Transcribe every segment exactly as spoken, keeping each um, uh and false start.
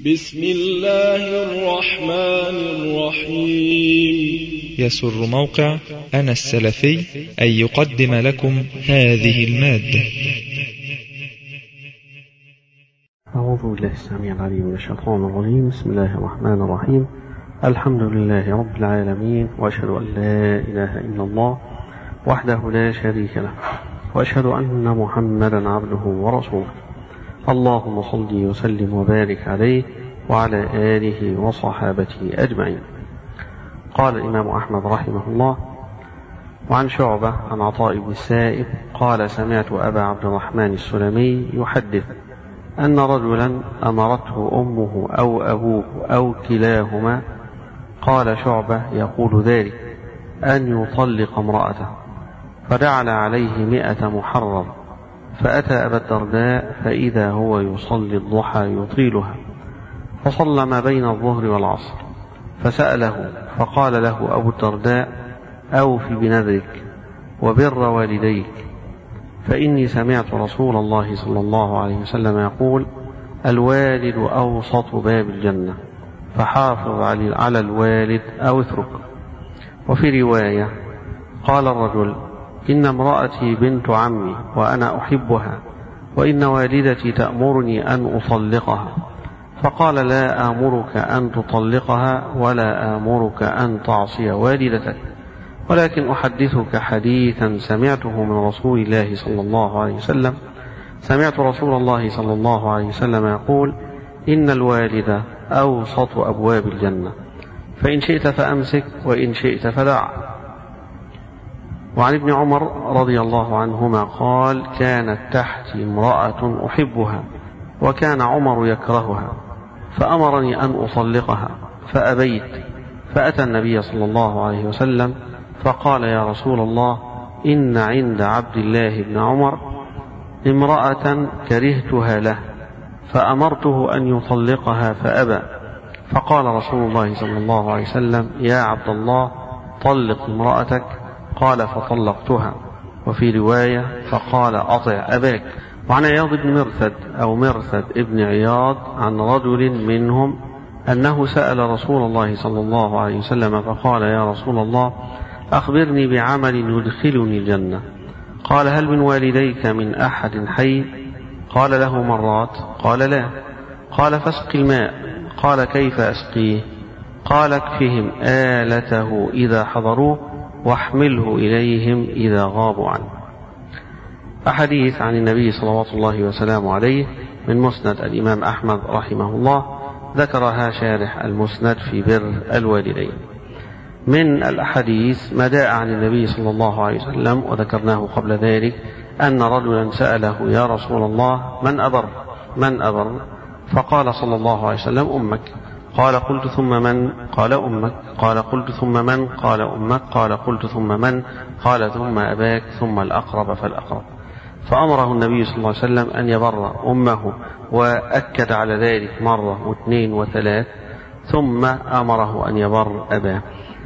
بسم الله الرحمن الرحيم. يسر موقع أنا السلفي أن يقدم لكم هذه المادة. أعوذ بالله السميع العليم من الشيطان الرجيم. بسم الله الرحمن الرحيم. الحمد لله رب العالمين، وأشهد أن لا إله إلا الله وحده لا شريك له، وأشهد أن محمدا عبده ورسوله. اللهم صل وسلم وبارك عليه وعلى آله وصحابته أجمعين. قال الإمام أحمد رحمه الله: وعن شعبة عن عطاء بن السائب قال: سمعت أبا عبد الرحمن السلمي يحدث أن رجلا أمرته أمه أو أبوه أو كلاهما، قال شعبة يقول ذلك، أن يطلق امرأته، فجعل عليه مئة محرم، فأتى أبا الدرداء فإذا هو يصلي الضحى يطيلها، فصلى ما بين الظهر والعصر، فسأله فقال له أبو الدرداء: أوف بنذرك وبر والديك، فإني سمعت رسول الله صلى الله عليه وسلم يقول: الوالد أوسط باب الجنة، فحافظ على الوالد أو اترك. وفي رواية قال الرجل: إن امرأتي بنت عمي وأنا أحبها، وإن والدتي تأمرني أن أطلقها، فقال: لا آمرك أن تطلقها ولا آمرك أن تعصي والدتك، ولكن أحدثك حديثا سمعته من رسول الله صلى الله عليه وسلم. سمعت رسول الله صلى الله عليه وسلم يقول: إن الوالد أوسط أبواب الجنة، فإن شئت فأمسك وإن شئت فدع. وعن ابن عمر رضي الله عنهما قال: كانت تحتي امرأة أحبها، وكان عمر يكرهها، فأمرني أن أطلقها فأبيت، فأتى النبي صلى الله عليه وسلم فقال: يا رسول الله، إن عند عبد الله بن عمر امرأة كرهتها له، فأمرته أن يطلقها فأبى، فقال رسول الله صلى الله عليه وسلم: يا عبد الله، طلق امرأتك، قال: فطلقتها. وفي رواية فقال: أطع أباك. وعن عياض بن مرثد أو مرثد ابن عياض عن رجل منهم أنه سأل رسول الله صلى الله عليه وسلم فقال: يا رسول الله، أخبرني بعمل يدخلني الجنة. قال: هل من والديك من أحد حي؟ قال: له مرات. قال: لا. قال: فاسق الماء. قال: كيف أسقيه؟ قال: اكفهم آلته إذا حضروه، واحمله إليهم إذا غابوا عنه. أحاديث عن النبي صلوات الله وسلامه عليه من مسند الإمام أحمد رحمه الله، ذكرها شارح المسند في بر الوالدين. من الأحاديث ما جاء عن النبي صلى الله عليه وسلم وذكرناه قبل ذلك، أن رجلا سأله: يا رسول الله، من أبر من أبر فقال صلى الله عليه وسلم: أمك. قال: قلت: ثم من؟ قال: أمك. قال: قلت: ثم من؟ قال: أمك. قال: قلت: ثم من؟ قال: ثم أباك، ثم الأقرب فالأقرب. فأمره النبي صلى الله عليه وسلم أن يبر أمه، وأكد على ذلك مرة واثنين وثلاث، ثم أمره أن يبر أباه.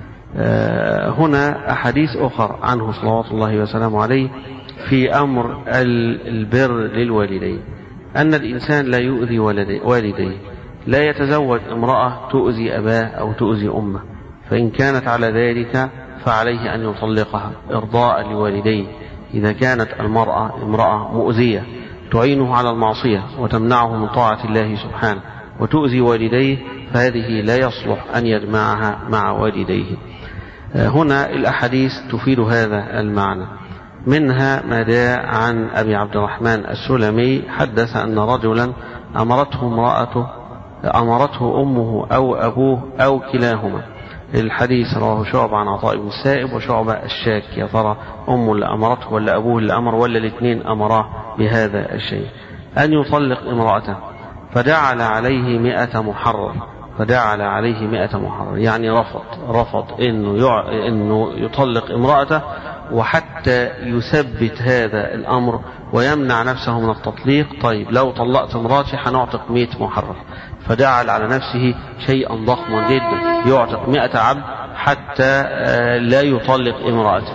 آه هنا أحاديث أخرى عنه صلوات الله وسلامه عليه في أمر البر للوالدين، أن الإنسان لا يؤذي والديه، لا يتزوج امرأة تؤذي أباه أو تؤذي أمه، فإن كانت على ذلك فعليه أن يطلقها إرضاء لوالديه. إذا كانت المرأة امرأة مؤذية تعينه على المعصية وتمنعه من طاعة الله سبحانه وتؤذي والديه، فهذه لا يصلح أن يجمعها مع والديه. هنا الأحاديث تفيد هذا المعنى. منها ما جاء عن أبي عبد الرحمن السلمي حدث أن رجلا أمرته امرأته أمرته أمه أو أبوه أو كلاهما. الحديث رواه شعبة عن عطاء بن السائب، وشعبة الشاك، يا ترى أمه اللي أمرته ولا أبوه اللي أمر ولا الاثنين أمراه بهذا الشيء، أن يطلق امرأته، فجعل عليه مئة محرر فجعل عليه مئة محرر يعني رفض رفض إنه يع... إنه يطلق امرأته، وحتى يثبت هذا الأمر ويمنع نفسه من التطليق. طيب لو طلقت امرأتي حنعتق مئة محرر، فجعل على نفسه شيئا ضخما جدا، يعتق مئة عبد حتى لا يطلق امرأته.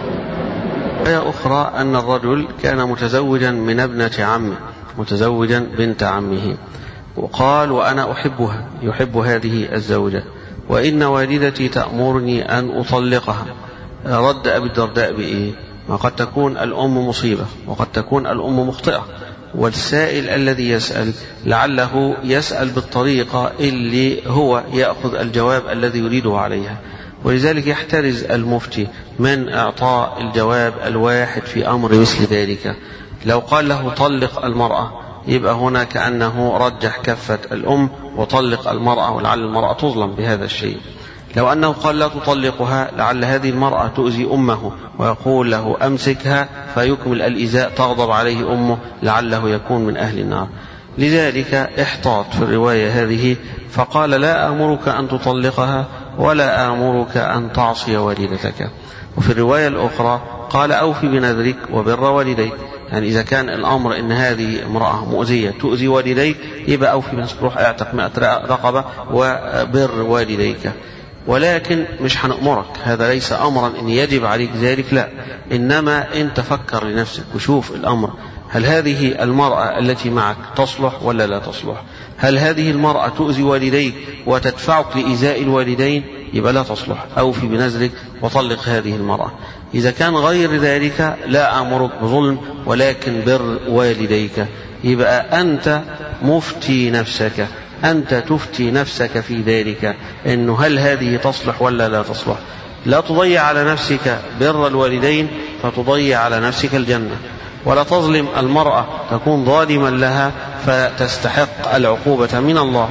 آية أخرى أن الرجل كان متزوجا من ابنة عمه، متزوجا بنت عمه، وقال وأنا أحبها، يحب هذه الزوجة، وإن والدتي تأمرني أن أطلقها. رد أبي الدرداء بإيه؟ وقد تكون الأم مصيبة وقد تكون الأم مخطئة، والسائل الذي يسأل لعله يسأل بالطريقة اللي هو يأخذ الجواب الذي يريده عليها، ولذلك يحترز المفتي من إعطاء الجواب الواحد في أمر مثل ذلك. لو قال له طلق المرأة يبقى هنا كأنه رجح كفة الأم وطلق المرأة، ولعل المرأة تظلم بهذا الشيء. لو أنه قال لا تطلقها لعل هذه المرأة تؤذي أمه ويقول له أمسكها فيكمل الإزاء، تغضب عليه أمه لعله يكون من أهل النار. لذلك احتاط في الرواية هذه فقال لا آمرك أن تطلقها ولا آمرك أن تعصي والدتك. وفي الرواية الأخرى قال أوفي بنذرك وبر والديك، يعني إذا كان الأمر إن هذه امرأة مؤذية تؤذي والديك يبقى أوفي بنذرك، روح اعتق مئة رقبة وبر والديك. ولكن مش هنأمرك، هذا ليس أمرا إن يجب عليك ذلك، لا، إنما أنت فكر لنفسك وشوف الأمر، هل هذه المرأة التي معك تصلح ولا لا تصلح؟ هل هذه المرأة تؤذي والديك وتدفعك لإيذاء الوالدين؟ يبقى لا تصلح، أوفي بنذرك وطلق هذه المرأة. إذا كان غير ذلك لا أمرك بظلم ولكن بر والديك، يبقى أنت مفتي نفسك، أنت تفتي نفسك في ذلك إنه هل هذه تصلح ولا لا تصلح. لا تضيع على نفسك بر الوالدين فتضيع على نفسك الجنة، ولا تظلم المرأة تكون ظالما لها فتستحق العقوبة من الله.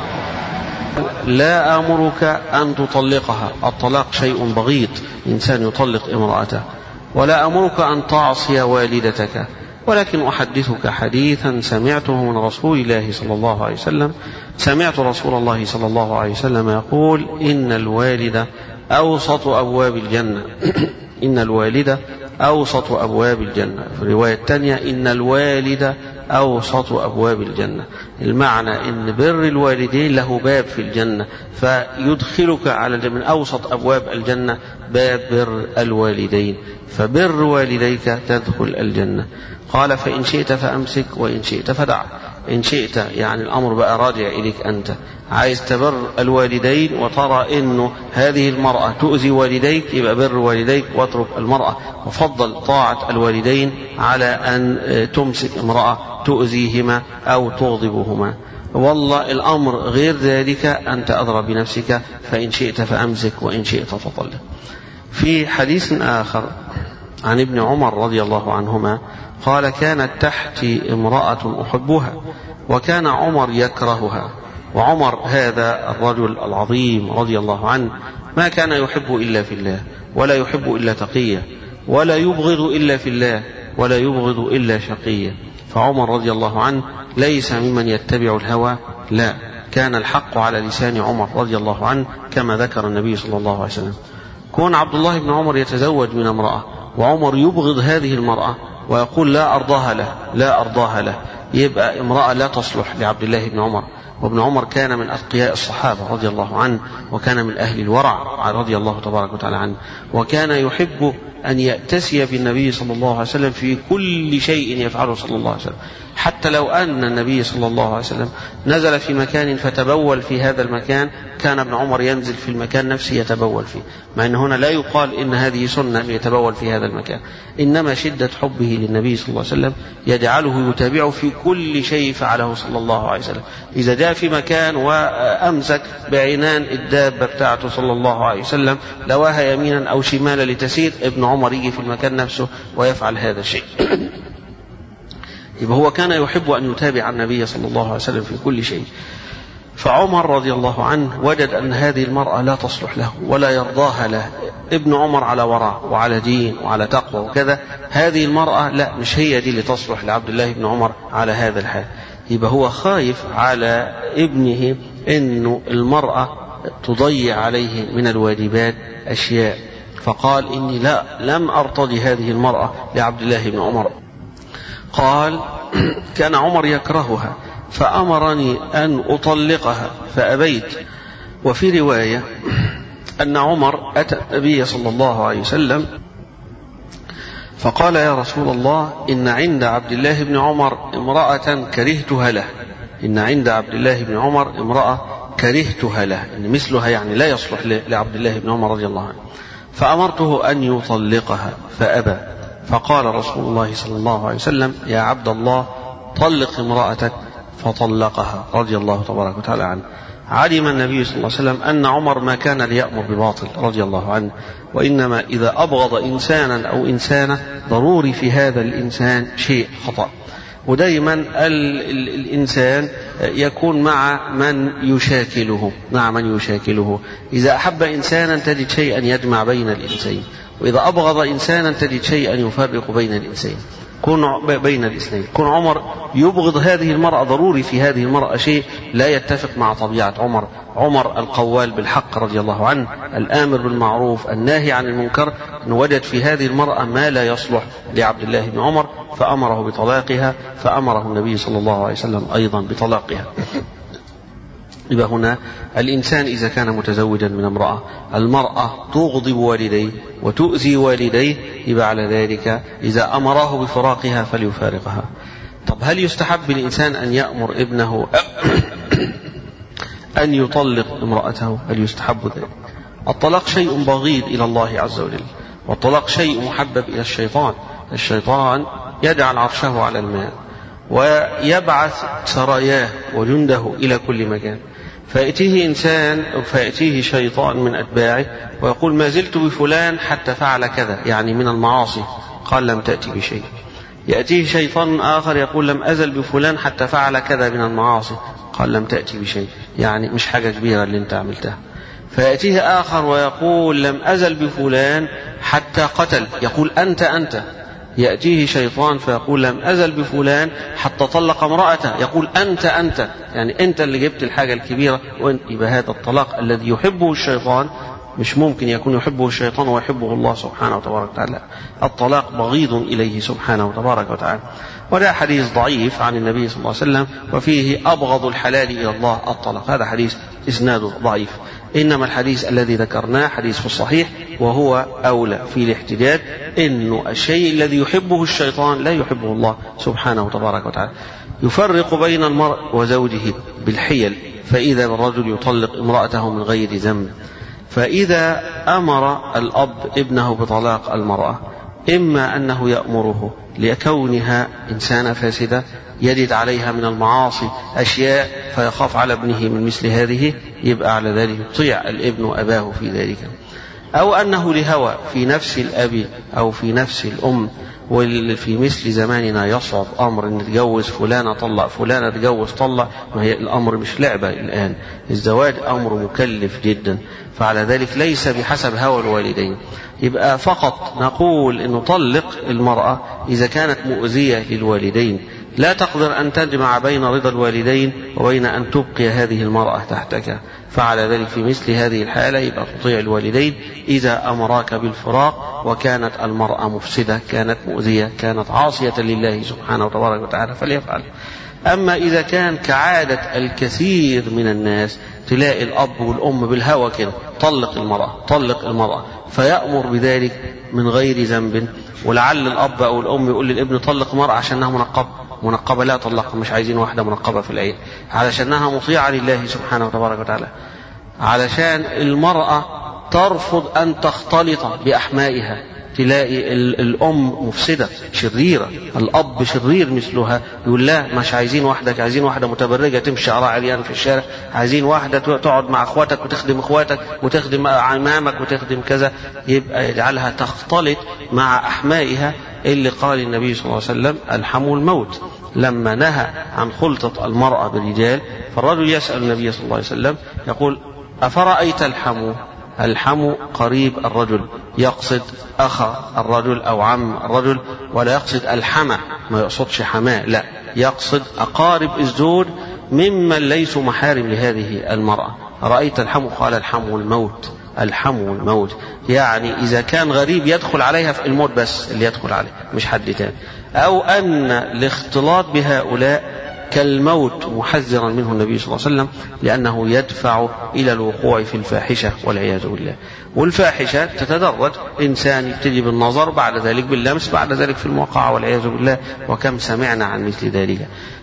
لا آمرك أن تطلقها، الطلاق شيء بغيض، إنسان يطلق امرأته. ولا آمرك أن تعصي والدتك، ولكن أحدثك حديثا سمعته من رسول الله صلى الله عليه وسلم. سمعت رسول الله صلى الله عليه وسلم يقول إن الوالد أوسط أبواب الجنة إن الوالد أوسط أبواب الجنة. في الرواية الثانية إن الوالد أوسط أبواب الجنة، المعنى إن بر الوالدين له باب في الجنة فيدخلك على من أوسط أبواب الجنة باب بر الوالدين، فبر والديك تدخل الجنة. قال فإن شئت فأمسك وإن شئت فدع. إن شئت يعني الأمر بقى راجع إليك، أنت عايز تبر الوالدين وترى إنه هذه المرأة تؤذي والديك يبقى بر والديك واترك المرأة، وفضل طاعة الوالدين على أن تمسك امرأة تؤذيهما أو تغضبهما. والله الأمر غير ذلك أنت أدرى بنفسك، فإن شئت فأمسك وإن شئت فطلق. في حديث آخر عن ابن عمر رضي الله عنهما قال كانت تحتي امرأة أحبها وكان عمر يكرهها. وعمر هذا الرجل العظيم رضي الله عنه ما كان يحب إلا في الله، ولا يحب إلا تقيا، ولا يبغض إلا في الله، ولا يبغض إلا شقيا. فعمر رضي الله عنه ليس ممن يتبع الهوى، لا، كان الحق على لسان عمر رضي الله عنه كما ذكر النبي صلى الله عليه وسلم. كون عبد الله بن عمر يتزوج من امرأة وعمر يبغض هذه المرأة ويقول لا أرضاها له لا أرضاها له، يبقى امرأة لا تصلح لعبد الله بن عمر. وابن عمر كان من أتقياء الصحابة رضي الله عنه، وكان من أهل الورع رضي الله تبارك وتعالى عنه، وكان يحب أن يأتسي بالنبي صلى الله عليه وسلم في كل شيء يفعله صلى الله عليه وسلم، حتى لو أن النبي صلى الله عليه وسلم نزل في مكان فتبول في هذا المكان كان ابن عمر ينزل في المكان نفسه يتبول فيه، مع أن هنا لا يقال إن هذه سنة يتبول في هذا المكان، إنما شدة حبه للنبي صلى الله عليه وسلم يجعله يتابعه في كل شيء فعله صلى الله عليه وسلم. إذا جاء في مكان وأمسك بعنان الدابة بتاعته صلى الله عليه وسلم لواها يمينا أو شمالا لتسير، ابن عمر يجي في المكان نفسه ويفعل هذا الشيء. يبقى هو كان يحب أن يتابع النبي صلى الله عليه وسلم في كل شيء. فعمر رضي الله عنه وجد أن هذه المرأة لا تصلح له ولا يرضاها له، ابن عمر على وراء وعلى دين وعلى تقوى وكذا، هذه المرأة لا، مش هي دي اللي تصلح لعبد الله بن عمر على هذا الحال. يبقى هو خايف على ابنه إنه المرأة تضيع عليه من الواجبات أشياء، فقال إني لا لم أرتضي هذه المرأة لعبد الله بن عمر. قال كان عمر يكرهها فأمرني أن أطلقها فأبيت. وفي رواية أن عمر أتى النبي صلى الله عليه وسلم فقال يا رسول الله إن عند عبد الله بن عمر امرأة كرهتها له، إن عند عبد الله بن عمر امرأة كرهتها له، إن مثلها يعني لا يصلح لعبد الله بن عمر رضي الله عنه، فأمرته أن يطلقها فأبى، فقال رسول الله صلى الله عليه وسلم: يا عبد الله طلق امرأتك، فطلقها رضي الله تبارك وتعالى عنه. علم النبي صلى الله عليه وسلم أن عمر ما كان ليأمر بباطل رضي الله عنه، وإنما إذا أبغض إنسانا أو إنسانة ضروري في هذا الإنسان شيء خطأ، ودائما الإنسان يكون مع من يشاكله مع من يشاكله إذا أحب إنسانا تجد شيئا يجمع بين الإنسين، وإذا أبغض إنسانا تجد شيئا يفرق بين الإنسين كون بين الاثنين. كون عمر يبغض هذه المرأة ضروري في هذه المرأة شيء لا يتفق مع طبيعة عمر. عمر القوال بالحق رضي الله عنه، الآمر بالمعروف الناهي عن المنكر، وجد في هذه المرأة ما لا يصلح لعبد الله بن عمر فأمره بطلاقها، فأمره النبي صلى الله عليه وسلم أيضا بطلاقها. يبقى هنا الإنسان إذا كان متزوجا من امرأة، المرأة تغضب والديه وتؤذي والديه، يبقى على ذلك إذا أمره بفراقها فليفارقها. طب هل يستحب للإنسان أن يأمر ابنه أن يطلق امرأته؟ هل يستحب ذلك؟ الطلاق شيء بغيض إلى الله عز وجل، والطلاق شيء محبب إلى الشيطان. الشيطان يجعل عرشه على الماء ويبعث سراياه وجنده إلى كل مكان، فيأتيه إنسان أو فيأتيه شيطان من أتباعه ويقول: ما زلت بفلان حتى فعل كذا، يعني من المعاصي، قال: لم تأتي بشيء. يأتيه شيطان آخر يقول: لم أزل بفلان حتى فعل كذا من المعاصي، قال: لم تأتي بشيء، يعني مش حاجة كبيرة اللي انت عملتها. فيأتيه آخر ويقول: لم أزل بفلان حتى قتل، يقول: أنت أنت. يأتيه شيطان فيقول: لم أزل بفلان حتى طلق امرأته، يقول: أنت أنت، يعني أنت اللي جبت الحاجة الكبيرة. يبقى هذا الطلاق الذي يحبه الشيطان مش ممكن يكون يحبه الشيطان ويحبه الله سبحانه وتبارك وتعالى. الطلاق بغيض إليه سبحانه وتبارك وتعالى. وده حديث ضعيف عن النبي صلى الله عليه وسلم، وفيه أبغض الحلال إلى الله الطلاق. هذا حديث إسناده ضعيف. إنما الحديث الذي ذكرناه حديث في الصحيح، وهو أولى في الاحتجاج، إنه الشيء الذي يحبه الشيطان لا يحبه الله سبحانه وتبارك وتعالى. يفرق بين المرء وزوجه بالحيل، فإذا الرجل يطلق امرأته من غير ذنب. فإذا أمر الأب ابنه بطلاق المرأة، إما أنه يأمره لكونها إنسانة فاسدة يجد عليها من المعاصي أشياء فيخاف على ابنه من مثل هذه، يبقى على ذلك يطيع الابن أباه في ذلك، أو أنه لهوى في نفس الأب أو في نفس الأم. وفي مثل زماننا يصعب أمر أن تجوز فلانة طلق فلانة تجوز طلق، ما هي الأمر مش لعبة الآن، الزواج أمر مكلف جدا، فعلى ذلك ليس بحسب هوى الوالدين. يبقى فقط نقول أن نطلق المرأة إذا كانت مؤذية للوالدين، لا تقدر أن تجمع بين رضا الوالدين وبين أن تبقي هذه المرأة تحتك، فعلى ذلك في مثل هذه الحالة يبقى تطيع الوالدين إذا أمراك بالفراق وكانت المرأة مفسدة، كانت مؤذية، كانت عاصية لله سبحانه وتبارك وتعالى، فليفعل. أما إذا كان كعادة الكثير من الناس تلاقي الأب والأم بالهوى كده: طلق المرأة طلق المرأة، فيأمر بذلك من غير ذنب، ولعل الأب أو الأم يقول للابن: طلق مرأة عشانها منقبة منقبة لا طلقها، مش عايزين واحدة منقبة في العين، علشانها مطيعة لله سبحانه وتبارك وتعالى، علشان المرأة ترفض أن تختلط بأحمائها. تلاقي الأم مفسدة شريرة، الأب شرير مثلها، يقول: لا مش عايزين واحدة، عايزين واحدة متبرجة تمشي عراء عريان في الشارع، عايزين واحدة تقعد مع أخواتك وتخدم أخواتك وتخدم عمامك وتخدم كذا، يبقى يجعلها تختلط مع أحمائها، اللي قال النبي صلى الله عليه وسلم: الحمو الموت. لما نهى عن خلطة المرأة بالرجال، فالرجل يسأل النبي صلى الله عليه وسلم يقول: أفرأيت الحمو؟ الحمو قريب الرجل، يقصد أخا الرجل أو عم الرجل، ولا يقصد الحمى، ما يقصدش حماه، لا يقصد أقارب الزوج ممن ليسوا محارم لهذه المرأة. رأيت الحمو؟ قال: الحمو الموت. الحمو الموت يعني إذا كان غريب يدخل عليها في الموت بس اللي يدخل عليه، مش حد تاني، أو أن الاختلاط بهؤلاء كالموت محذرا منه النبي صلى الله عليه وسلم، لأنه يدفع إلى الوقوع في الفاحشة والعياذ بالله. والفاحشة تتدرج، إنسان يبتدي بالنظر، بعد ذلك باللمس، بعد ذلك في الموقع والعياذ بالله، وكم سمعنا عن مثل ذلك.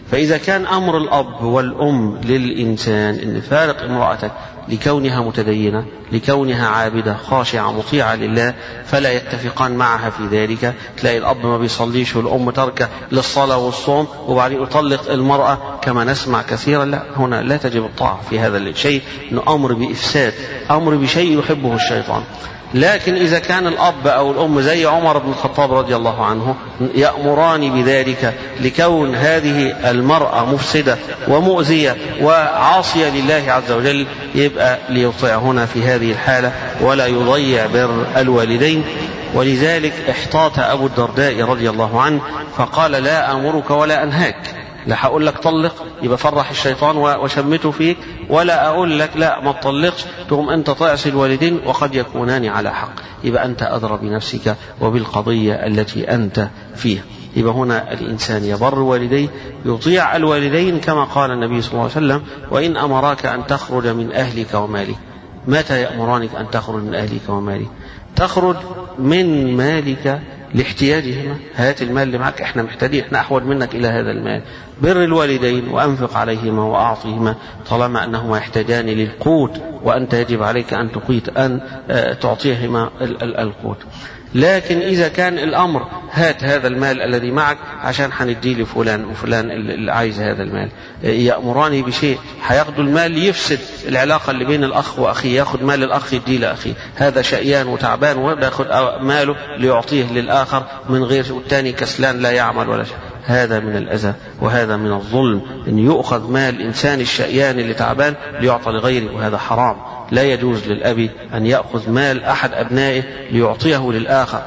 فإذا كان أمر الأب والأم للإنسان إن فارق امرأتك لكونها متدينة، لكونها عابدة خاشعة مطيعة لله، فلا يتفقان معها في ذلك. تلاقي الأب ما بيصليش والأم تركه للصلاة والصوم وبعدين يطلق المرأة كما نسمع كثيرا. لا، هنا لا تجب الطاعة في هذا الشيء، إنه أمر بإفساد، أمر بشيء يحبه الشيطان. لكن إذا كان الأب أو الأم زي عمر بن الخطاب رضي الله عنه يأمران بذلك لكون هذه المرأة مفسدة ومؤذية وعاصية لله عز وجل، يبقى ليطيع هنا في هذه الحالة ولا يضيع بر الوالدين. ولذلك احتاط أبو الدرداء رضي الله عنه فقال: لا أمرك ولا أنهاك، لا هقول لك طلق يبقى فرح الشيطان وشمته فيك، ولا أقول لك لا ما تطلقش تقوم أنت تعصي الوالدين وقد يكونان على حق، يبقى أنت أدرى بنفسك وبالقضية التي أنت فيها. يبقى هنا الإنسان يبر والديه، يطيع الوالدين كما قال النبي صلى الله عليه وسلم: وإن أمراك أن تخرج من أهلك ومالك. متى يأمرانك أن تخرج من أهلك ومالك؟ تخرج من مالك لاحتياجهما، هات المال اللي معك، احنا محتاجين، احنا احوج منك الى هذا المال. بر الوالدين وانفق عليهما واعطيهما طالما انهما يحتاجان للقوت، وانت يجب عليك ان تقيت ان تعطيهما القوت. لكن إذا كان الأمر هات هذا المال الذي معك عشان هنديه لفلان وفلان اللي عايز هذا المال، يأمراني بشيء هياخدوا المال يفسد العلاقة اللي بين الأخ وأخيه، ياخد مال الأخ يديه لأخيه، هذا شقيان وتعبان وياخد ماله ليعطيه للآخر من غير، والتاني كسلان لا يعمل ولا شيء. هذا من الأذى وهذا من الظلم، أن يؤخذ مال الإنسان الشقيان اللي تعبان ليعطى لغيره، وهذا حرام. لا يجوز للأب أن يأخذ مال أحد أبنائه ليعطيه للآخر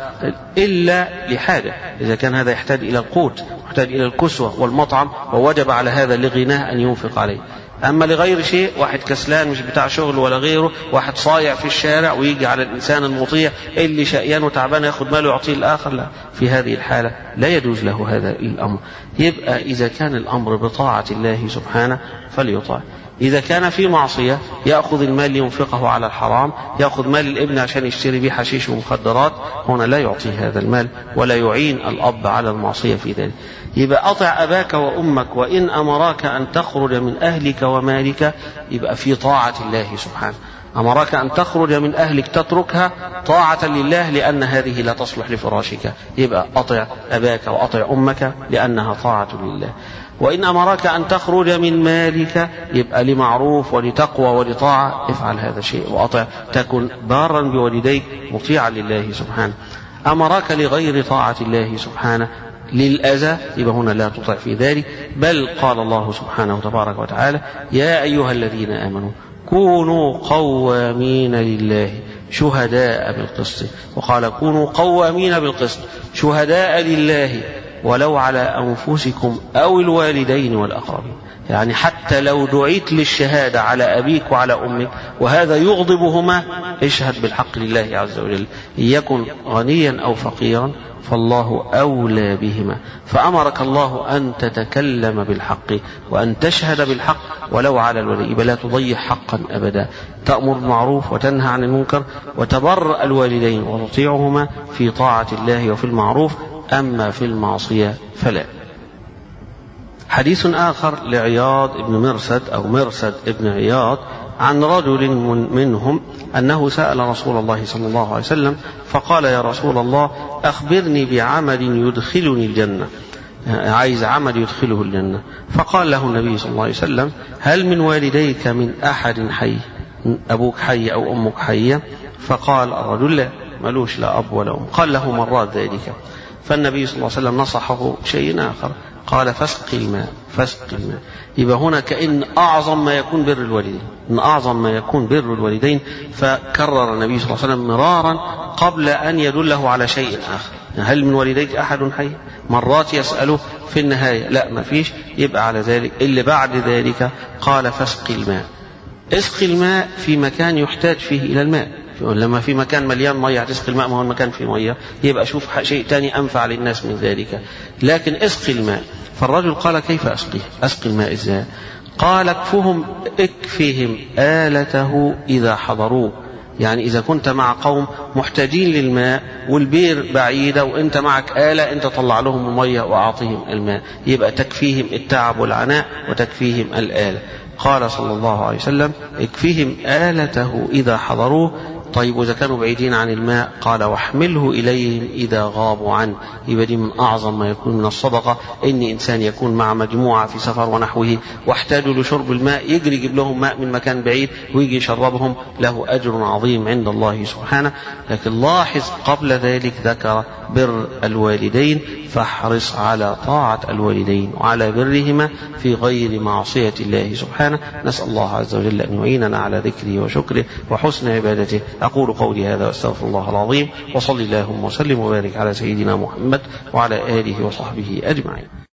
إلا لحاجة، إذا كان هذا يحتاج إلى القوت، يحتاج إلى الكسوة والمطعم، ووجب على هذا لغناه أن ينفق عليه. أما لغير شيء، واحد كسلان مش بتاع شغل ولا غيره، واحد صايع في الشارع ويجي على الإنسان المطيع اللي شقيان وتعبان ياخد ماله يعطيه الآخر، لا، في هذه الحالة لا يجوز له هذا الأمر. يبقى إذا كان الأمر بطاعة الله سبحانه فليطاع. إذا كان في معصية يأخذ المال لينفقه على الحرام، يأخذ مال الابن عشان يشتري به حشيش ومخدرات، هنا لا يعطيه هذا المال ولا يعين الأب على المعصية في ذلك. يبقى أطع أباك وأمك وإن أمراك أن تخرج من أهلك ومالك، يبقى في طاعة الله سبحانه. أمرك أن تخرج من أهلك تتركها طاعة لله لأن هذه لا تصلح لفراشك، يبقى أطع أباك وأطع أمك لأنها طاعة لله. وإن أمرك أن تخرج من مالك يبقى لمعروف ولتقوى ولطاعة، افعل هذا الشيء وأطع، تكن بارا بوالديك مطيعا لله سبحانه. أمرك لغير طاعة الله سبحانه للأذى، يبقى هنا لا تطع في ذلك، بل قال الله سبحانه تبارك وتعالى: يا أيها الذين آمنوا كونوا قوامين لله شهداء بالقسط، وقال كونوا قوامين بالقسط شهداء لله ولو على أنفسكم أو الوالدين والأقربين. يعني حتى لو دعيت للشهادة على أبيك وعلى أمك وهذا يغضبهما، اشهد بالحق لله عز وجل، إن يكن غنيا أو فقيرا فالله أولى بهما. فأمرك الله أن تتكلم بالحق وأن تشهد بالحق ولو على الوالدين، لا تضيع حقا أبدا، تأمر بالمعروف وتنهى عن المنكر وتبر الوالدين وتطيعهما في طاعة الله وفي المعروف، أما في المعصية فلا. حديث آخر لعياض بن مرسد أو مرسد ابن عياض عن رجل منهم أنه سأل رسول الله صلى الله عليه وسلم فقال: يا رسول الله أخبرني بعمل يدخلني الجنة، عايز عمل يدخله الجنة. فقال له النبي صلى الله عليه وسلم: هل من والديك من أحد حي؟ أبوك حي أو أمك حية؟ فقال الرجل: لا، ملوش لا أب ولا أم. قال له مرات ذلك، فالنبي صلى الله عليه وسلم نصحه شيء آخر، قال: فاسق الماء، فاسق الماء. يبقى هنا كأن أعظم ما يكون بر الوالدين، إن أعظم ما يكون بر الوالدين، فكرر النبي صلى الله عليه وسلم مرارا قبل أن يدله على شيء آخر. هل من والديك أحد حي؟ مرات يسأله، في النهاية لا ما فيش، يبقى على ذلك اللي بعد ذلك قال: فاسق الماء. اسق الماء في مكان يحتاج فيه إلى الماء، لما في مكان مليان مية هتسقي الماء، ما هو المكان فيه مية، يبقى شوف شيء تاني أنفع للناس من ذلك. لكن اسقي الماء. فالرجل قال: كيف أسقيه؟ أسقي الماء إزاي؟ قال: اكفهم اكفهم آلته إذا حضروه، يعني إذا كنت مع قوم محتاجين للماء والبير بعيدة وأنت معك آلة أنت طلع لهم المية وأعطيهم الماء، يبقى تكفيهم التعب والعناء وتكفيهم الآلة. قال صلى الله عليه وسلم اكفيهم آلته إذا حضروه. طيب وإذا كانوا بعيدين عن الماء قال واحمله إليهم إذا غابوا عنه. يبقى دي من أعظم ما يكون من الصدقة، إن إنسان يكون مع مجموعة في سفر ونحوه واحتاجوا لشرب الماء يجري يجيب لهم ماء من مكان بعيد ويجي يشربهم، له أجر عظيم عند الله سبحانه. لكن لاحظ قبل ذلك ذكر بر الوالدين، فاحرص على طاعة الوالدين وعلى برهما في غير معصية الله سبحانه. نسأل الله عز وجل أن يعيننا على ذكره وشكره وحسن عبادته. أقول قولي هذا واستغفر الله العظيم، وصلي اللهم وسلم وبارك على سيدنا محمد وعلى آله وصحبه أجمعين.